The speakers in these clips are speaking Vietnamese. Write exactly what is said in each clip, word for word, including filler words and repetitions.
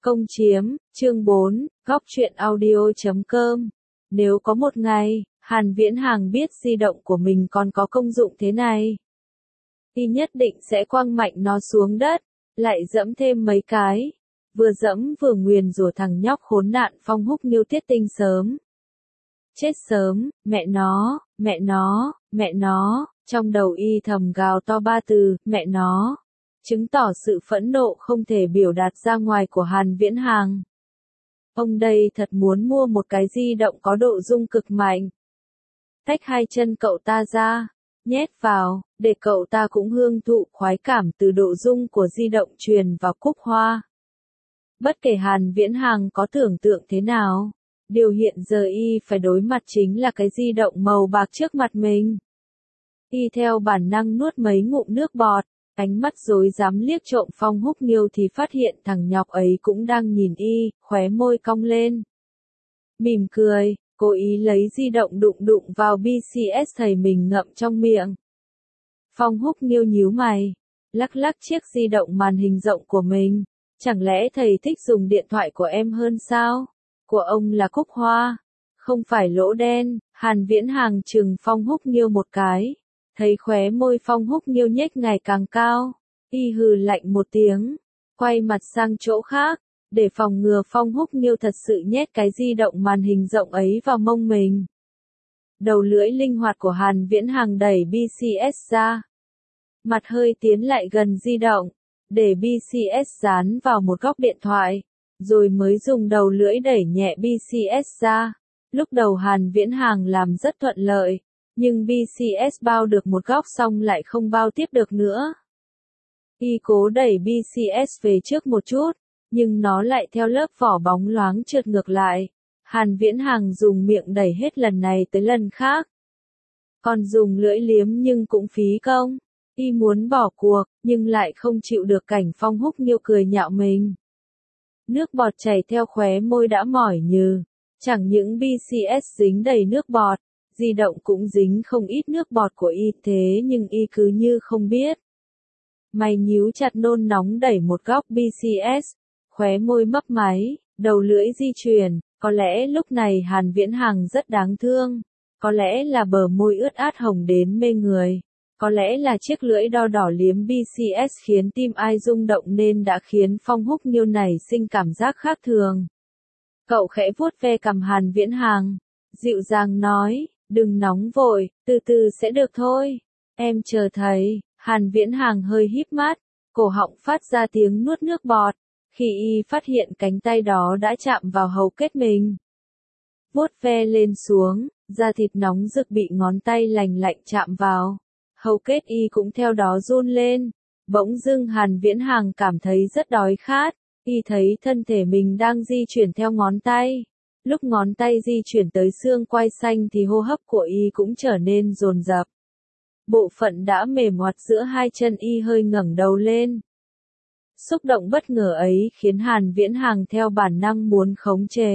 Công chiếm, chương bốn, góc truyện audio chấm com. Nếu có một ngày, Hàn Viễn Hàng biết di động của mình còn có công dụng thế này, y nhất định sẽ quăng mạnh nó xuống đất, lại dẫm thêm mấy cái. Vừa dẫm vừa nguyền rủa thằng nhóc khốn nạn Phong Húc Nghiêu tiết tinh sớm. Chết sớm, mẹ nó, mẹ nó, mẹ nó, trong đầu y thầm gào to ba từ, mẹ nó, chứng tỏ sự phẫn nộ không thể biểu đạt ra ngoài của Hàn Viễn Hàng. Ông đây thật muốn mua một cái di động có độ rung cực mạnh. Tách hai chân cậu ta ra, nhét vào, để cậu ta cũng hương thụ khoái cảm từ độ rung của di động truyền vào cúc hoa. Bất kể Hàn Viễn Hàng có tưởng tượng thế nào, điều hiện giờ y phải đối mặt chính là cái di động màu bạc trước mặt mình. Y theo bản năng nuốt mấy ngụm nước bọt, ánh mắt rối rắm liếc trộm Phong Húc Nghiêu thì phát hiện thằng nhóc ấy cũng đang nhìn y, khóe môi cong lên. Mỉm cười, cố ý lấy di động đụng đụng vào bê xê ét thầy mình ngậm trong miệng. Phong Húc Nghiêu nhíu mày, lắc lắc chiếc di động màn hình rộng của mình. Chẳng lẽ thầy thích dùng điện thoại của em hơn sao? Của ông là cúc hoa, không phải lỗ đen. Hàn Viễn Hàng trừng Phong Húc Nghiêu một cái, thấy khóe môi Phong Húc Nghiêu nhếch ngày càng cao, y hừ lạnh một tiếng, quay mặt sang chỗ khác, để phòng ngừa Phong Húc Nghiêu thật sự nhét cái di động màn hình rộng ấy vào mông mình. Đầu lưỡi linh hoạt của Hàn Viễn Hàng đẩy bê xê ét ra, mặt hơi tiến lại gần di động, để bê xê ét dán vào một góc điện thoại, rồi mới dùng đầu lưỡi đẩy nhẹ bê xê ét ra. Lúc đầu Hàn Viễn Hàng làm rất thuận lợi, nhưng bê xê ét bao được một góc xong lại không bao tiếp được nữa. Y cố đẩy bê xê ét về trước một chút, nhưng nó lại theo lớp vỏ bóng loáng trượt ngược lại. Hàn Viễn Hàng dùng miệng đẩy hết lần này tới lần khác. Còn dùng lưỡi liếm nhưng cũng phí công. Y muốn bỏ cuộc, nhưng lại không chịu được cảnh Phong Húc Nghiêu cười nhạo mình. Nước bọt chảy theo khóe môi đã mỏi nhừ. Chẳng những bê xê ét dính đầy nước bọt, di động cũng dính không ít nước bọt của y, thế nhưng y cứ như không biết. Mày nhíu chặt nôn nóng đẩy một góc bê xê ét, khóe môi mấp máy, đầu lưỡi di chuyển. Có lẽ lúc này Hàn Viễn Hàng rất đáng thương. Có lẽ là bờ môi ướt át hồng đến mê người. Có lẽ là chiếc lưỡi đo đỏ liếm bê xê ét khiến tim ai rung động nên đã khiến Phong Húc Nghiêu này sinh cảm giác khác thường. Cậu khẽ vuốt ve cằm Hàn Viễn Hàng, dịu dàng nói, đừng nóng vội, từ từ sẽ được thôi. Em chờ thầy. Hàn Viễn Hàng hơi híp mắt, cổ họng phát ra tiếng nuốt nước bọt, khi y phát hiện cánh tay đó đã chạm vào hầu kết mình. Vuốt ve lên xuống, da thịt nóng rực bị ngón tay lành lạnh chạm vào. Hầu kết y cũng theo đó run lên. Bỗng dưng Hàn Viễn Hàng cảm thấy rất đói khát. Y thấy thân thể mình đang di chuyển theo ngón tay. Lúc ngón tay di chuyển tới xương quai xanh thì hô hấp của y cũng trở nên dồn dập. Bộ phận đã mềm oặt giữa hai chân y hơi ngẩng đầu lên. Xúc động bất ngờ ấy khiến Hàn Viễn Hàng theo bản năng muốn khống chế.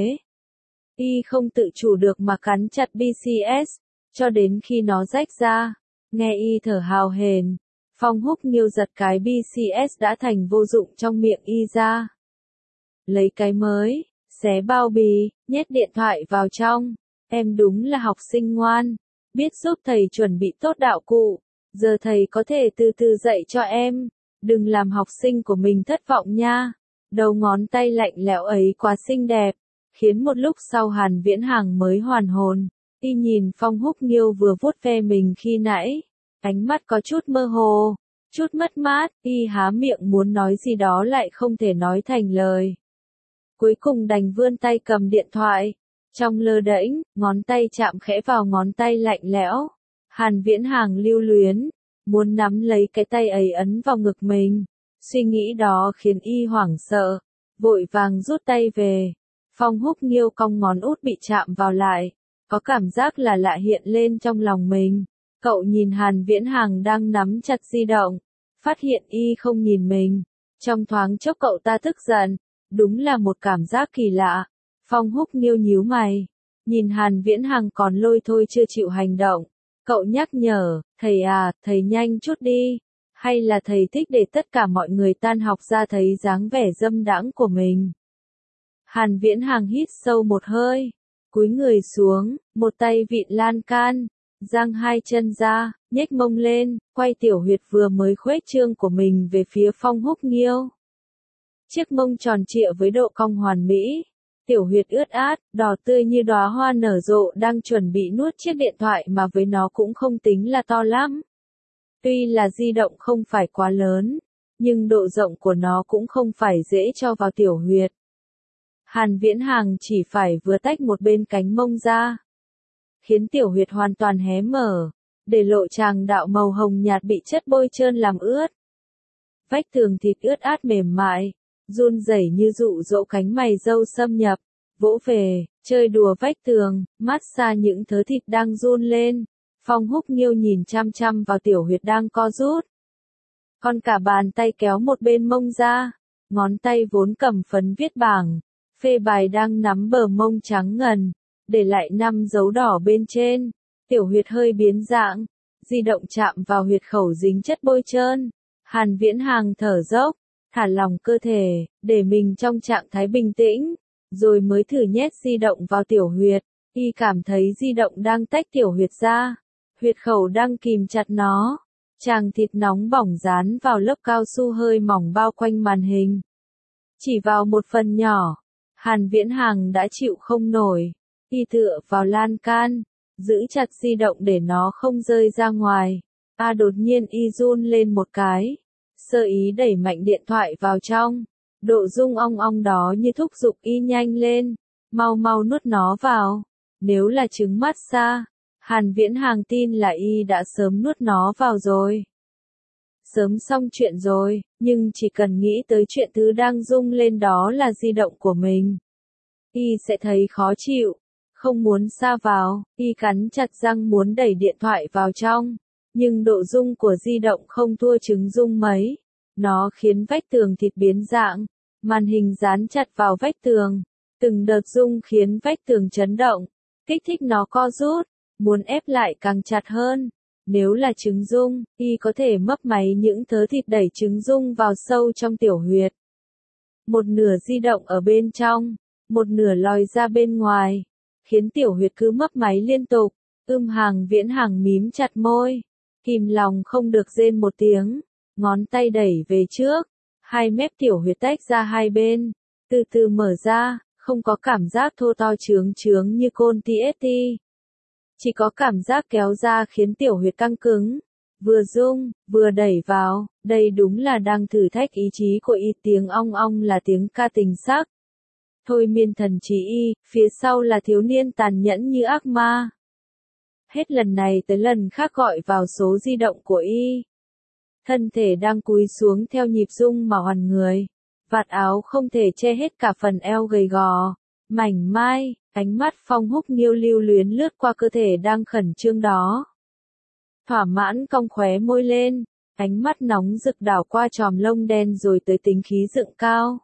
Y không tự chủ được mà cắn chặt bê xê ét, cho đến khi nó rách ra. Nghe y thở hào hển, Phong Húc Nghiêu giật cái bê xê ét đã thành vô dụng trong miệng y ra. Lấy cái mới, xé bao bì, nhét điện thoại vào trong. Em đúng là học sinh ngoan, biết giúp thầy chuẩn bị tốt đạo cụ. Giờ thầy có thể từ từ dạy cho em, đừng làm học sinh của mình thất vọng nha. Đầu ngón tay lạnh lẽo ấy quá xinh đẹp, khiến một lúc sau Hàn Viễn Hàng mới hoàn hồn. Y nhìn Phong Húc Nghiêu vừa vuốt ve mình khi nãy, ánh mắt có chút mơ hồ, chút mất mát, y há miệng muốn nói gì đó lại không thể nói thành lời. Cuối cùng đành vươn tay cầm điện thoại, trong lơ đễnh, ngón tay chạm khẽ vào ngón tay lạnh lẽo. Hàn Viễn Hàng lưu luyến, muốn nắm lấy cái tay ấy ấn vào ngực mình. Suy nghĩ đó khiến y hoảng sợ, vội vàng rút tay về. Phong Húc Nghiêu cong ngón út bị chạm vào lại. Có cảm giác là lạ hiện lên trong lòng mình. Cậu nhìn Hàn Viễn Hàng đang nắm chặt di động, phát hiện y không nhìn mình. Trong thoáng chốc cậu ta tức giận, đúng là một cảm giác kỳ lạ. Phong Húc Nghiêu nhíu mày, nhìn Hàn Viễn Hàng còn lôi thôi chưa chịu hành động. Cậu nhắc nhở, thầy à, thầy nhanh chút đi. Hay là thầy thích để tất cả mọi người tan học ra thấy dáng vẻ dâm đãng của mình. Hàn Viễn Hàng hít sâu một hơi, cúi người xuống, một tay vịn lan can, giang hai chân ra, nhếch mông lên, quay tiểu huyệt vừa mới khuếch trương của mình về phía Phong Húc Nghiêu. Chiếc mông tròn trịa với độ cong hoàn mỹ, tiểu huyệt ướt át, đỏ tươi như đóa hoa nở rộ đang chuẩn bị nuốt chiếc điện thoại mà với nó cũng không tính là to lắm. Tuy là di động không phải quá lớn, nhưng độ rộng của nó cũng không phải dễ cho vào tiểu huyệt. Hàn Viễn Hàng chỉ phải vừa tách một bên cánh mông ra, khiến tiểu huyệt hoàn toàn hé mở, để lộ tràng đạo màu hồng nhạt bị chất bôi trơn làm ướt. Vách tường thịt ướt át mềm mại, run rẩy như dụ dỗ cánh mày râu xâm nhập, vỗ về, chơi đùa vách tường, mát xa những thớ thịt đang run lên. Phong Húc Nghiêu nhìn chăm chăm vào tiểu huyệt đang co rút. Còn cả bàn tay kéo một bên mông ra, ngón tay vốn cầm phấn viết bảng, phê bài đang nắm bờ mông trắng ngần, để lại năm dấu đỏ bên trên. Tiểu huyệt hơi biến dạng, di động chạm vào huyệt khẩu dính chất bôi trơn. Hàn Viễn Hàng thở dốc, thả lỏng cơ thể, để mình trong trạng thái bình tĩnh, rồi mới thử nhét di động vào tiểu huyệt. Y cảm thấy di động đang tách tiểu huyệt ra, huyệt khẩu đang kìm chặt nó. Chàng thịt nóng bỏng dán vào lớp cao su hơi mỏng bao quanh màn hình. Chỉ vào một phần nhỏ, Hàn Viễn Hàng đã chịu không nổi. Y tựa vào lan can, giữ chặt di động để nó không rơi ra ngoài. A đột nhiên y run lên một cái, sơ ý đẩy mạnh điện thoại vào trong. Độ rung ong ong đó như thúc giục y nhanh lên, mau mau nuốt nó vào. Nếu là trứng massage, Hàn Viễn Hàng tin là y đã sớm nuốt nó vào rồi. Sớm xong chuyện rồi, nhưng chỉ cần nghĩ tới chuyện thứ đang rung lên đó là di động của mình, y sẽ thấy khó chịu, không muốn sa vào. Y cắn chặt răng muốn đẩy điện thoại vào trong, nhưng độ rung của di động không thua trứng rung mấy. Nó khiến vách tường thịt biến dạng, màn hình dán chặt vào vách tường. Từng đợt rung khiến vách tường chấn động, kích thích nó co rút, muốn ép lại càng chặt hơn. Nếu là trứng rung, y có thể mấp máy những thớ thịt đẩy trứng rung vào sâu trong tiểu huyệt. Một nửa di động ở bên trong, một nửa lòi ra bên ngoài, khiến tiểu huyệt cứ mấp máy liên tục. Ưm Hàn Viễn Hàng mím chặt môi, kìm lòng không được rên một tiếng, ngón tay đẩy về trước, hai mép tiểu huyệt tách ra hai bên, từ từ mở ra, không có cảm giác thô to chướng chướng như côn tê ét tê. Chỉ có cảm giác kéo ra khiến tiểu huyệt căng cứng, vừa rung, vừa đẩy vào. Đây đúng là đang thử thách ý chí của y. Tiếng ong ong là tiếng ca tình sắc, thôi miên thần trí y, phía sau là thiếu niên tàn nhẫn như ác ma. Hết lần này tới lần khác gọi vào số di động của y. Thân thể đang cúi xuống theo nhịp rung mà hoàn người, vạt áo không thể che hết cả phần eo gầy gò, mảnh mai. Ánh mắt Phong Húc Nghiêu lưu luyến lướt qua cơ thể đang khẩn trương đó. Thỏa mãn cong khóe môi lên, ánh mắt nóng rực đảo qua chòm lông đen rồi tới tính khí dựng cao.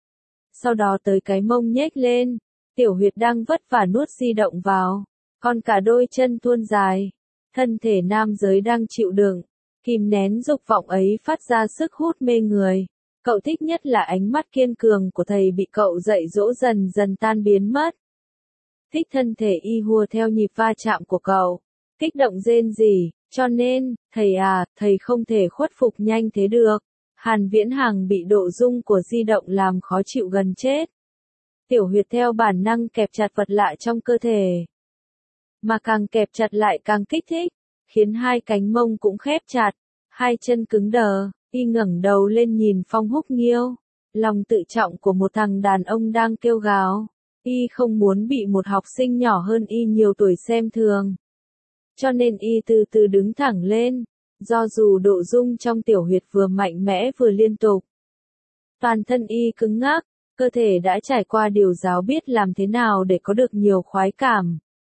Sau đó tới cái mông nhếch lên, tiểu huyệt đang vất vả nuốt di động vào, còn cả đôi chân thuôn dài. Thân thể nam giới đang chịu đựng, kìm nén dục vọng ấy phát ra sức hút mê người. Cậu thích nhất là ánh mắt kiên cường của thầy bị cậu dạy dỗ dần dần tan biến mất. Thích thân thể y hùa theo nhịp va chạm của cậu, kích động rên rỉ, cho nên, thầy à, thầy không thể khuất phục nhanh thế được. Hàn Viễn Hàng bị độ rung của di động làm khó chịu gần chết. Tiểu huyệt theo bản năng kẹp chặt vật lạ trong cơ thể. Mà càng kẹp chặt lại càng kích thích, khiến hai cánh mông cũng khép chặt, hai chân cứng đờ. Y ngẩng đầu lên nhìn Phong Húc Nghiêu, lòng tự trọng của một thằng đàn ông đang kêu gào. Y không muốn bị một học sinh nhỏ hơn y nhiều tuổi xem thường. Cho nên y từ từ đứng thẳng lên, do dù độ rung trong tiểu huyệt vừa mạnh mẽ vừa liên tục. Toàn thân y cứng ngắc, cơ thể đã trải qua điều giáo biết làm thế nào để có được nhiều khoái cảm.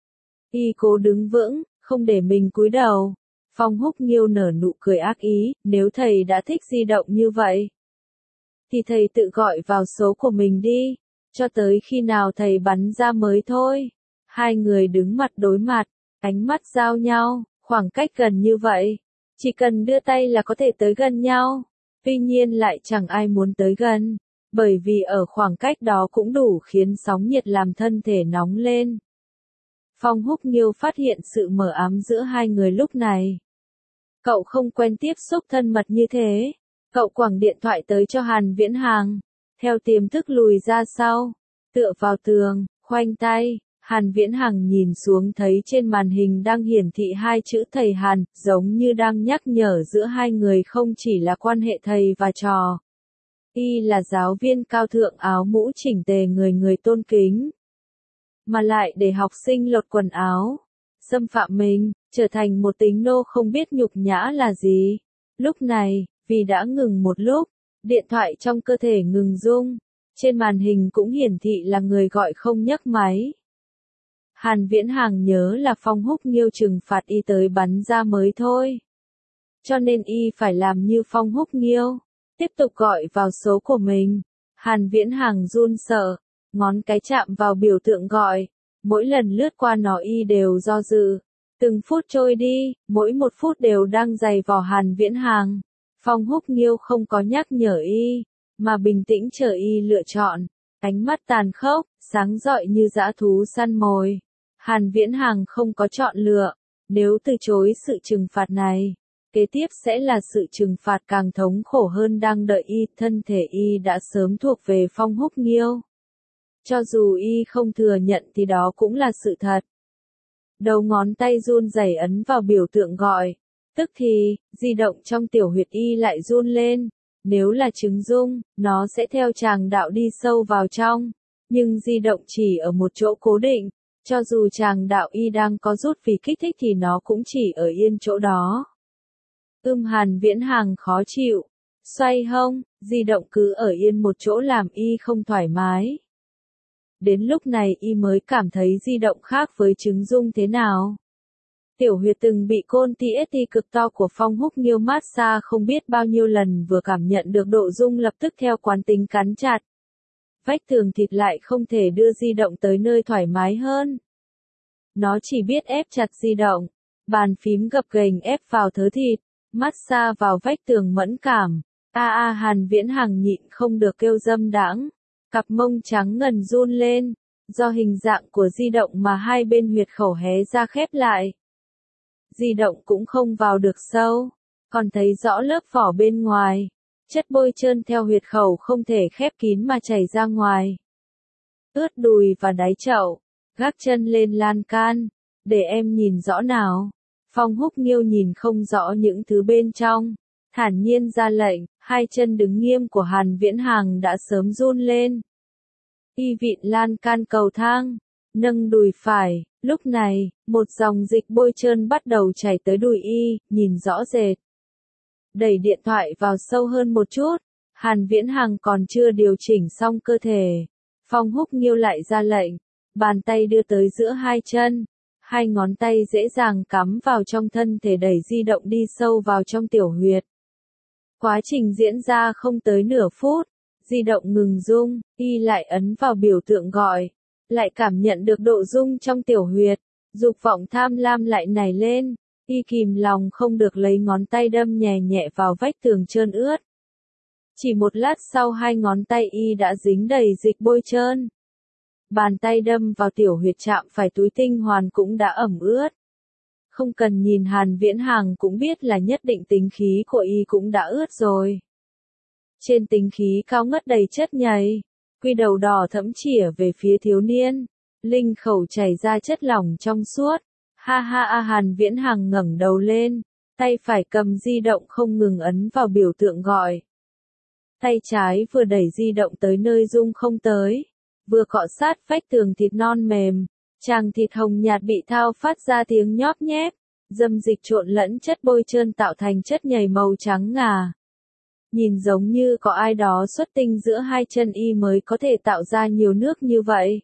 Y cố đứng vững, không để mình cúi đầu. Phong Húc Nghiêu nở nụ cười ác ý, nếu thầy đã thích di động như vậy, thì thầy tự gọi vào số của mình đi. Cho tới khi nào thầy bắn ra mới thôi. Hai người đứng mặt đối mặt, ánh mắt giao nhau, khoảng cách gần như vậy. Chỉ cần đưa tay là có thể tới gần nhau. Tuy nhiên lại chẳng ai muốn tới gần. bởi vì ở khoảng cách đó cũng đủ khiến sóng nhiệt làm thân thể nóng lên. Phong Húc Nghiêu phát hiện sự mờ ám giữa hai người lúc này. Cậu không quen tiếp xúc thân mật như thế. Cậu quẳng điện thoại tới cho Hàn Viễn Hàng. Theo tiềm thức lùi ra sau. Tựa vào tường, khoanh tay. Hàn Viễn Hàng nhìn xuống thấy trên màn hình đang hiển thị hai chữ thầy Hàn, giống như đang nhắc nhở giữa hai người không chỉ là quan hệ thầy và trò. Y là giáo viên cao thượng áo mũ chỉnh tề người người tôn kính. Mà lại để học sinh lột quần áo, xâm phạm mình, trở thành một tín nô không biết nhục nhã là gì. Lúc này, vì đã ngừng một lúc, điện thoại trong cơ thể ngừng rung, trên màn hình cũng hiển thị là người gọi không nhấc máy. Hàn Viễn Hàng nhớ là Phong Húc Nghiêu trừng phạt y tới bắn ra mới thôi. Cho nên y phải làm như Phong Húc Nghiêu, tiếp tục gọi vào số của mình. Hàn Viễn Hàng run sợ, ngón cái chạm vào biểu tượng gọi, mỗi lần lướt qua nó y đều do dự. Từng phút trôi đi, mỗi một phút đều đang dày vò Hàn Viễn Hàng. Phong Húc Nghiêu không có nhắc nhở y, mà bình tĩnh chờ y lựa chọn. Ánh mắt tàn khốc, sáng rọi như dã thú săn mồi. Hàn Viễn Hàng không có chọn lựa. Nếu từ chối sự trừng phạt này, kế tiếp sẽ là sự trừng phạt càng thống khổ hơn đang đợi y. Thân thể y đã sớm thuộc về Phong Húc Nghiêu. Cho dù y không thừa nhận thì đó cũng là sự thật. Đầu ngón tay run rẩy ấn vào biểu tượng gọi. Tức thì, di động trong tiểu huyệt y lại run lên. Nếu là trứng rung, nó sẽ theo tràng đạo đi sâu vào trong. Nhưng di động chỉ ở một chỗ cố định. Cho dù tràng đạo y đang có rút vì kích thích thì nó cũng chỉ ở yên chỗ đó. Ưm Hàn Viễn Hàng khó chịu. Xoay hông, di động cứ ở yên một chỗ làm y không thoải mái. Đến lúc này y mới cảm thấy di động khác với trứng rung thế nào. Tiểu huyệt từng bị côn tê ét tê cực to của Phong Húc Nghiêu massage không biết bao nhiêu lần vừa cảm nhận được độ rung lập tức theo quán tính cắn chặt. Vách tường thịt lại không thể đưa di động tới nơi thoải mái hơn. Nó chỉ biết ép chặt di động. Bàn phím gập ghềnh ép vào thớ thịt, massage vào vách tường mẫn cảm. A a Hàn Viễn Hàng nhịn không được kêu dâm đãng. Cặp mông trắng ngần run lên, do hình dạng của di động mà hai bên huyệt khẩu hé ra khép lại. Di động cũng không vào được sâu, còn thấy rõ lớp vỏ bên ngoài. Chất bôi trơn theo huyệt khẩu không thể khép kín mà chảy ra ngoài. Ướt đùi và đáy chậu, gác chân lên lan can, để em nhìn rõ nào. Phong Húc Nghiêu nhìn không rõ những thứ bên trong, thản nhiên ra lệnh, hai chân đứng nghiêm của Hàn Viễn Hàng đã sớm run lên. Y vịn lan can cầu thang, nâng đùi phải, lúc này, một dòng dịch bôi trơn bắt đầu chảy tới đùi y, nhìn rõ rệt. Đẩy điện thoại vào sâu hơn một chút, Hàn Viễn Hàng còn chưa điều chỉnh xong cơ thể. Phong Húc Nghiêu lại ra lệnh, bàn tay đưa tới giữa hai chân, hai ngón tay dễ dàng cắm vào trong thân thể đẩy di động đi sâu vào trong tiểu huyệt. Quá trình diễn ra không tới nửa phút, di động ngừng rung, y lại ấn vào biểu tượng gọi, lại cảm nhận được độ rung trong tiểu huyệt, dục vọng tham lam lại nảy lên, y kìm lòng không được lấy ngón tay đâm nhẹ nhẹ vào vách tường trơn ướt. Chỉ một lát sau hai ngón tay y đã dính đầy dịch bôi trơn. Bàn tay đâm vào tiểu huyệt chạm phải túi tinh hoàn cũng đã ẩm ướt. Không cần nhìn Hàn Viễn Hàng cũng biết là nhất định tính khí của y cũng đã ướt rồi. Trên tính khí cao ngất đầy chất nhầy, quy đầu đỏ thẫm chĩa về phía thiếu niên, linh khẩu chảy ra chất lỏng trong suốt. Ha ha a Hàn Viễn Hàng ngẩng đầu lên, tay phải cầm di động không ngừng ấn vào biểu tượng gọi. Tay trái vừa đẩy di động tới nơi rung không tới, vừa cọ sát vách tường thịt non mềm, tràng thịt hồng nhạt bị thao phát ra tiếng nhóp nhép, dâm dịch trộn lẫn chất bôi trơn tạo thành chất nhầy màu trắng ngà. Nhìn giống như có ai đó xuất tinh giữa hai chân y mới có thể tạo ra nhiều nước như vậy.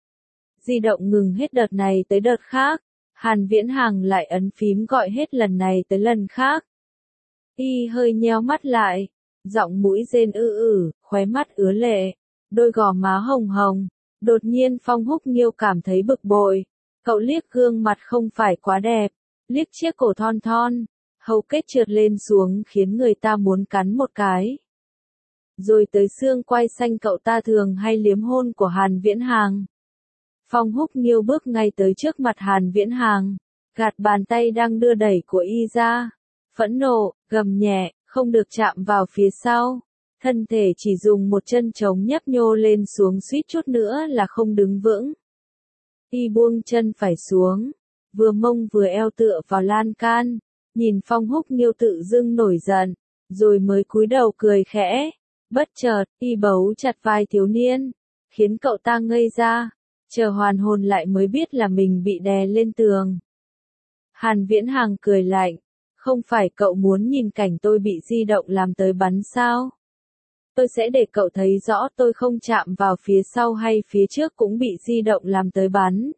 Di động ngừng hết đợt này tới đợt khác, Hàn Viễn Hàng lại ấn phím gọi hết lần này tới lần khác. Y hơi nheo mắt lại, giọng mũi rên ư ử, khóe mắt ứa lệ, đôi gò má hồng hồng. Đột nhiên Phong Húc Nghiêu cảm thấy bực bội. Cậu liếc gương mặt không phải quá đẹp, liếc chiếc cổ thon thon, hầu kết trượt lên xuống khiến người ta muốn cắn một cái. rồi tới xương quai xanh cậu ta thường hay liếm hôn của Hàn Viễn Hàng. Phong Húc Nghiêu bước ngay tới trước mặt Hàn Viễn Hàng, gạt bàn tay đang đưa đẩy của y ra, phẫn nộ, gầm nhẹ, không được chạm vào phía sau. Thân thể chỉ dùng một chân trống nhấp nhô lên xuống suýt chút nữa là không đứng vững. Y buông chân phải xuống, vừa mông vừa eo tựa vào lan can, nhìn Phong Húc Nghiêu tự dưng nổi giận, rồi mới cúi đầu cười khẽ. Bất chợt, y bấu chặt vai thiếu niên, khiến cậu ta ngây ra, chờ hoàn hồn lại mới biết là mình bị đè lên tường. Hàn Viễn Hàng cười lạnh, không phải cậu muốn nhìn cảnh tôi bị di động làm tới bắn sao? Tôi sẽ để cậu thấy rõ tôi không chạm vào phía sau hay phía trước cũng bị di động làm tới bắn.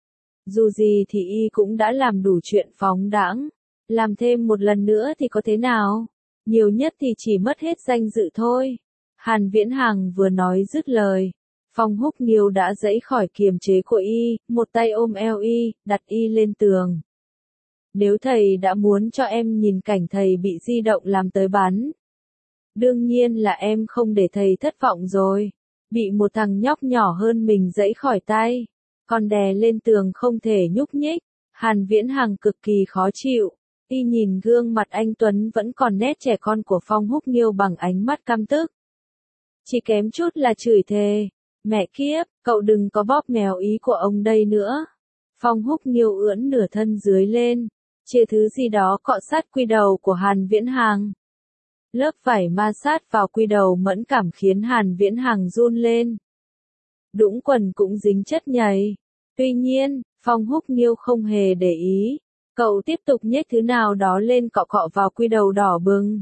Dù gì thì y cũng đã làm đủ chuyện phóng đãng, làm thêm một lần nữa thì có thế nào? Nhiều nhất thì chỉ mất hết danh dự thôi. Hàn Viễn Hàng vừa nói dứt lời, Phong Húc Nghiêu đã giãy khỏi kiềm chế của y, một tay ôm eo y, đặt y lên tường. Nếu thầy đã muốn cho em nhìn cảnh thầy bị di động làm tới bắn, đương nhiên là em không để thầy thất vọng rồi. Bị một thằng nhóc nhỏ hơn mình giãy khỏi tay, còn đè lên tường không thể nhúc nhích, Hàn Viễn Hàng cực kỳ khó chịu. Y nhìn gương mặt anh Tuấn vẫn còn nét trẻ con của Phong Húc Nghiêu bằng ánh mắt căm tức. Chỉ kém chút là chửi thề. Mẹ kiếp, cậu đừng có bóp mèo ý của ông đây nữa. Phong Húc Nghiêu ưỡn nửa thân dưới lên, chia thứ gì đó cọ sát quy đầu của Hàn Viễn Hàng. Lớp vải ma sát vào quy đầu mẫn cảm khiến Hàn Viễn Hàng run lên. Đũng quần cũng dính chất nhầy. Tuy nhiên, Phong Húc Nghiêu không hề để ý. Cậu tiếp tục nhét thứ nào đó lên cọ cọ vào quy đầu đỏ bừng.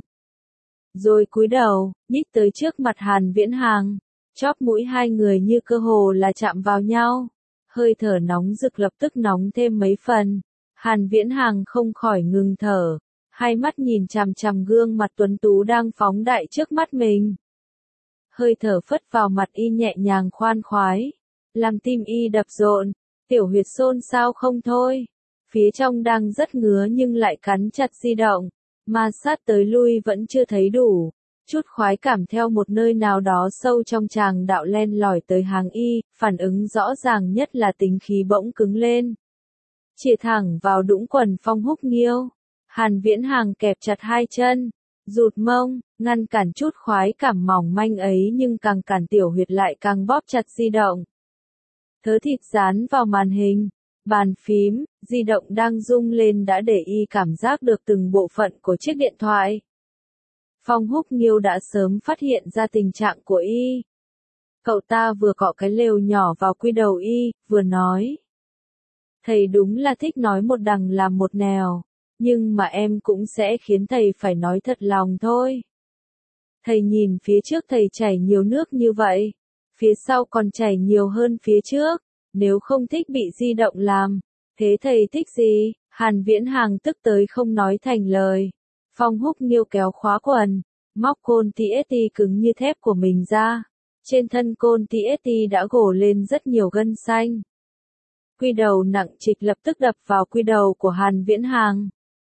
Rồi cúi đầu, nhích tới trước mặt Hàn Viễn Hàng. Chóp mũi hai người như cơ hồ là chạm vào nhau. Hơi thở nóng rực lập tức nóng thêm mấy phần. Hàn Viễn Hàng không khỏi ngừng thở. Hai mắt nhìn chằm chằm gương mặt tuấn tú đang phóng đại trước mắt mình. Hơi thở phất vào mặt y nhẹ nhàng khoan khoái. Làm tim y đập rộn. Tiểu huyệt xôn xao không thôi. Phía trong đang rất ngứa nhưng lại cắn chặt di động. Ma sát tới lui vẫn chưa thấy đủ. Chút khoái cảm theo một nơi nào đó sâu trong tràng đạo len lỏi tới hàng y, phản ứng rõ ràng nhất là tính khí bỗng cứng lên. Chìa thẳng vào đũng quần Phong Húc Nghiêu. Hàn Viễn Hàng kẹp chặt hai chân, rụt mông, ngăn cản chút khoái cảm mỏng manh ấy nhưng càng cản tiểu huyệt lại càng bóp chặt di động. Thớ thịt dán vào màn hình, bàn phím, di động đang rung lên đã để y cảm giác được từng bộ phận của chiếc điện thoại. Phong Húc Nghiêu đã sớm phát hiện ra tình trạng của y. Cậu ta vừa cọ cái lều nhỏ vào quy đầu y, vừa nói. Thầy đúng là thích nói một đằng làm một nẻo, nhưng mà em cũng sẽ khiến thầy phải nói thật lòng thôi. Thầy nhìn phía trước thầy chảy nhiều nước như vậy, phía sau còn chảy nhiều hơn phía trước, nếu không thích bị di động làm, thế thầy thích gì? Hàn Viễn Hàng tức tới không nói thành lời. Phong Húc Nghiêu kéo khóa quần, móc côn tê ét tê cứng như thép của mình ra. Trên thân côn tê ét tê đã gồ lên rất nhiều gân xanh. Quy đầu nặng trịch lập tức đập vào quy đầu của Hàn Viễn Hàng.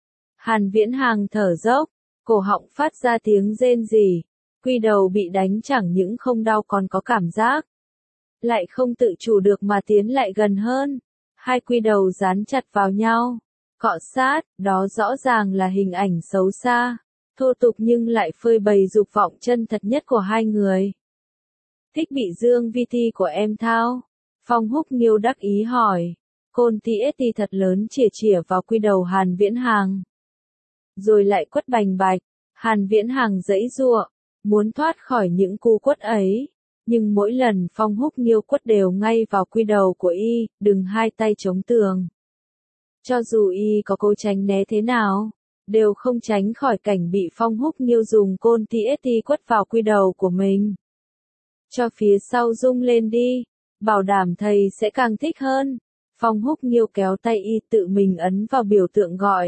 Hàn Viễn Hàng thở dốc, cổ họng phát ra tiếng rên rỉ. Quy đầu bị đánh chẳng những không đau còn có cảm giác. Lại không tự chủ được mà tiến lại gần hơn. Hai quy đầu dán chặt vào nhau. Cọ sát, đó rõ ràng là hình ảnh xấu xa. Thô tục nhưng lại phơi bày dục vọng chân thật nhất của hai người. Thích bị dương vê tê của em thao? Phong Húc Nghiêu đắc ý hỏi. Côn tê ét tê thật lớn chìa chìa vào quy đầu Hàn Viễn Hàng. Rồi lại quất bành bạch. Hàn Viễn Hàng giãy giụa, muốn thoát khỏi những cú quất ấy. Nhưng mỗi lần Phong Húc Nghiêu quất đều ngay vào quy đầu của y, đừng hai tay chống tường. Cho dù y có cố tránh né thế nào, đều không tránh khỏi cảnh bị Phong Húc Nghiêu dùng côn tê ét tê quất vào quy đầu của mình. Cho phía sau rung lên đi, bảo đảm thầy sẽ càng thích hơn. Phong Húc Nghiêu kéo tay y tự mình ấn vào biểu tượng gọi.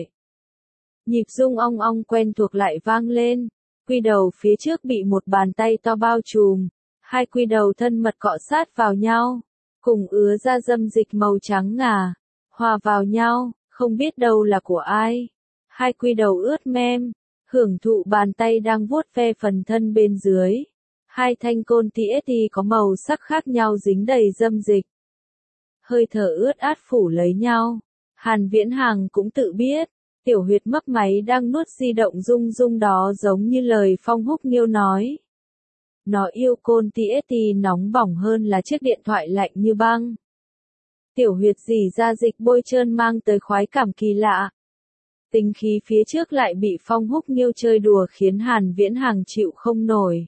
Nhịp rung ong ong quen thuộc lại vang lên, quy đầu phía trước bị một bàn tay to bao trùm, hai quy đầu thân mật cọ sát vào nhau, cùng ứa ra dâm dịch màu trắng ngà, hòa vào nhau, không biết đâu là của ai. Hai quy đầu ướt mem, hưởng thụ bàn tay đang vuốt ve phần thân bên dưới. Hai thanh côn tê ét tê có màu sắc khác nhau dính đầy dâm dịch. Hơi thở ướt át phủ lấy nhau. Hàn Viễn Hàng cũng tự biết, Tiểu Huyệt mấp máy đang nuốt di động rung rung đó giống như lời Phong Húc Nghiêu nói. Nó yêu côn tê ét tê nóng bỏng hơn là chiếc điện thoại lạnh như băng. Tiểu Huyệt dỉ ra dịch bôi trơn mang tới khoái cảm kỳ lạ. Tính khí phía trước lại bị Phong Húc Nghiêu chơi đùa khiến Hàn Viễn Hàng chịu không nổi.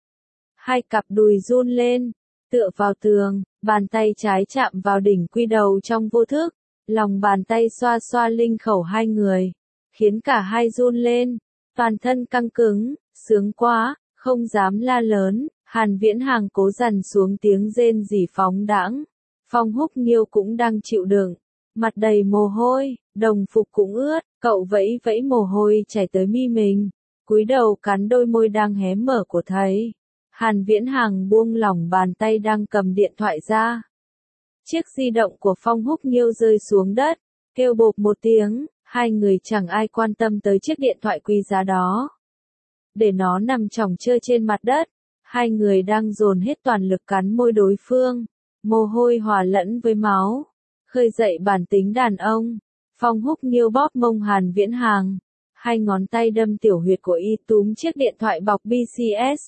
Hai cặp đùi run lên, tựa vào tường, bàn tay trái chạm vào đỉnh quy đầu trong vô thức, lòng bàn tay xoa xoa linh khẩu hai người, khiến cả hai run lên, toàn thân căng cứng, sướng quá, không dám la lớn, Hàn Viễn Hàng cố dằn xuống tiếng rên rỉ phóng đãng. Phong Húc Nghiêu cũng đang chịu đựng, mặt đầy mồ hôi, đồng phục cũng ướt, cậu vẫy vẫy mồ hôi chảy tới mi mình, cúi đầu cắn đôi môi đang hé mở của thầy. Hàn Viễn Hàng buông lỏng bàn tay đang cầm điện thoại ra. Chiếc di động của Phong Húc Nghiêu rơi xuống đất, kêu bộp một tiếng, hai người chẳng ai quan tâm tới chiếc điện thoại quý giá đó. Để nó nằm chỏng chơ trên mặt đất, hai người đang dồn hết toàn lực cắn môi đối phương, mồ hôi hòa lẫn với máu, khơi dậy bản tính đàn ông. Phong Húc Nghiêu bóp mông Hàn Viễn Hàng, hai ngón tay đâm tiểu huyệt của y túm chiếc điện thoại bọc bê xê ét.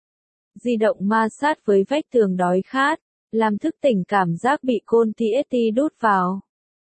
Di động ma sát với vách tường đói khát, làm thức tỉnh cảm giác bị côn tê ét tê đút vào.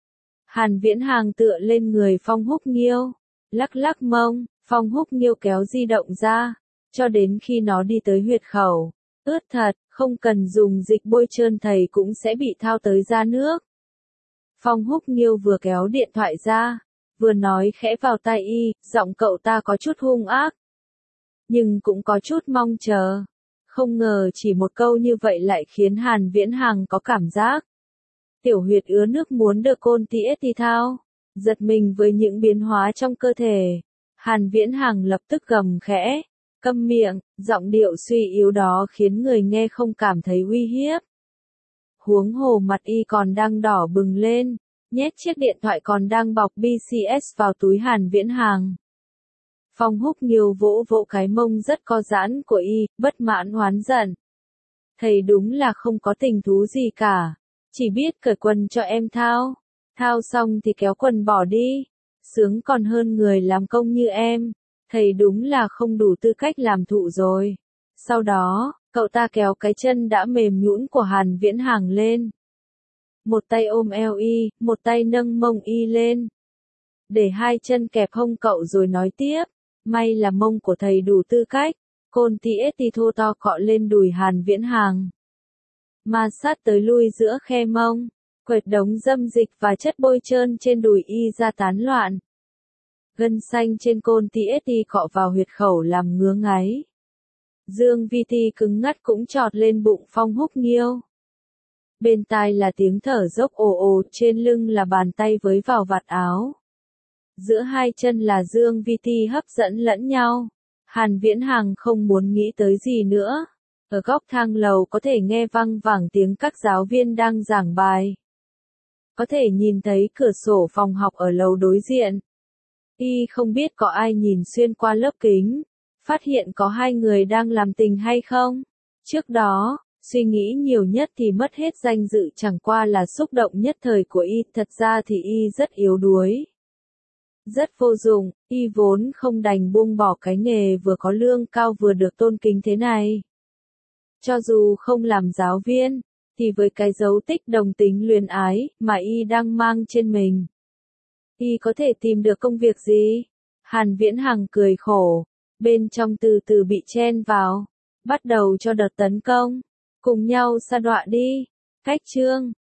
Hàn Viễn Hàng tựa lên người Phong Húc Nghiêu, lắc lắc mông, Phong Húc Nghiêu kéo di động ra, cho đến khi nó đi tới huyệt khẩu. Ướt thật, không cần dùng dịch bôi trơn thầy cũng sẽ bị thao tới ra nước. Phong Húc Nghiêu vừa kéo điện thoại ra, vừa nói khẽ vào tai y, giọng cậu ta có chút hung ác, nhưng cũng có chút mong chờ. Không ngờ chỉ một câu như vậy lại khiến Hàn Viễn Hàng có cảm giác tiểu huyệt ứa nước muốn được côn tê ét tê thao. Giật mình với những biến hóa trong cơ thể, Hàn Viễn Hàng lập tức gầm khẽ, câm miệng, giọng điệu suy yếu đó khiến người nghe không cảm thấy uy hiếp. Huống hồ mặt y còn đang đỏ bừng lên, nhét chiếc điện thoại còn đang bọc bê xê ét vào túi Hàn Viễn Hàng. Phong Húc Nghiêu vỗ vỗ cái mông rất co giãn của y, bất mãn oán giận. Thầy đúng là không có tình thú gì cả, chỉ biết cởi quần cho em thao, thao xong thì kéo quần bỏ đi, sướng còn hơn người làm công như em, thầy đúng là không đủ tư cách làm thụ rồi. Sau đó, cậu ta kéo cái chân đã mềm nhũn của Hàn Viễn Hàng lên. Một tay ôm eo y, một tay nâng mông y lên. Để hai chân kẹp hông cậu rồi nói tiếp. May là mông của thầy đủ tư cách, côn tê ét tê thô to cọ lên đùi Hàn Viễn Hàng. Ma sát tới lui giữa khe mông, quệt đống dâm dịch và chất bôi trơn trên đùi y ra tán loạn. Gân xanh trên côn tê ét tê cọ vào huyệt khẩu làm ngứa ngáy. Dương vi ti cứng ngắt cũng trọt lên bụng Phong Húc Nghiêu. Bên tai là tiếng thở dốc ồ ồ, trên lưng là bàn tay với vào vạt áo. Giữa hai chân là Dương vi ti hấp dẫn lẫn nhau. Hàn Viễn Hàng không muốn nghĩ tới gì nữa. Ở góc thang lầu có thể nghe văng vẳng tiếng các giáo viên đang giảng bài. Có thể nhìn thấy cửa sổ phòng học ở lầu đối diện. Y không biết có ai nhìn xuyên qua lớp kính, phát hiện có hai người đang làm tình hay không. Trước đó, suy nghĩ nhiều nhất thì mất hết danh dự chẳng qua là xúc động nhất thời của y, thật ra thì y rất yếu đuối. Rất vô dụng, y vốn không đành buông bỏ cái nghề vừa có lương cao vừa được tôn kính thế này. Cho dù không làm giáo viên, thì với cái dấu tích đồng tính luyến ái mà y đang mang trên mình, y có thể tìm được công việc gì? Hàn Viễn Hàng cười khổ, bên trong từ từ bị chen vào, bắt đầu cho đợt tấn công, cùng nhau sa đọa đi. Cách chương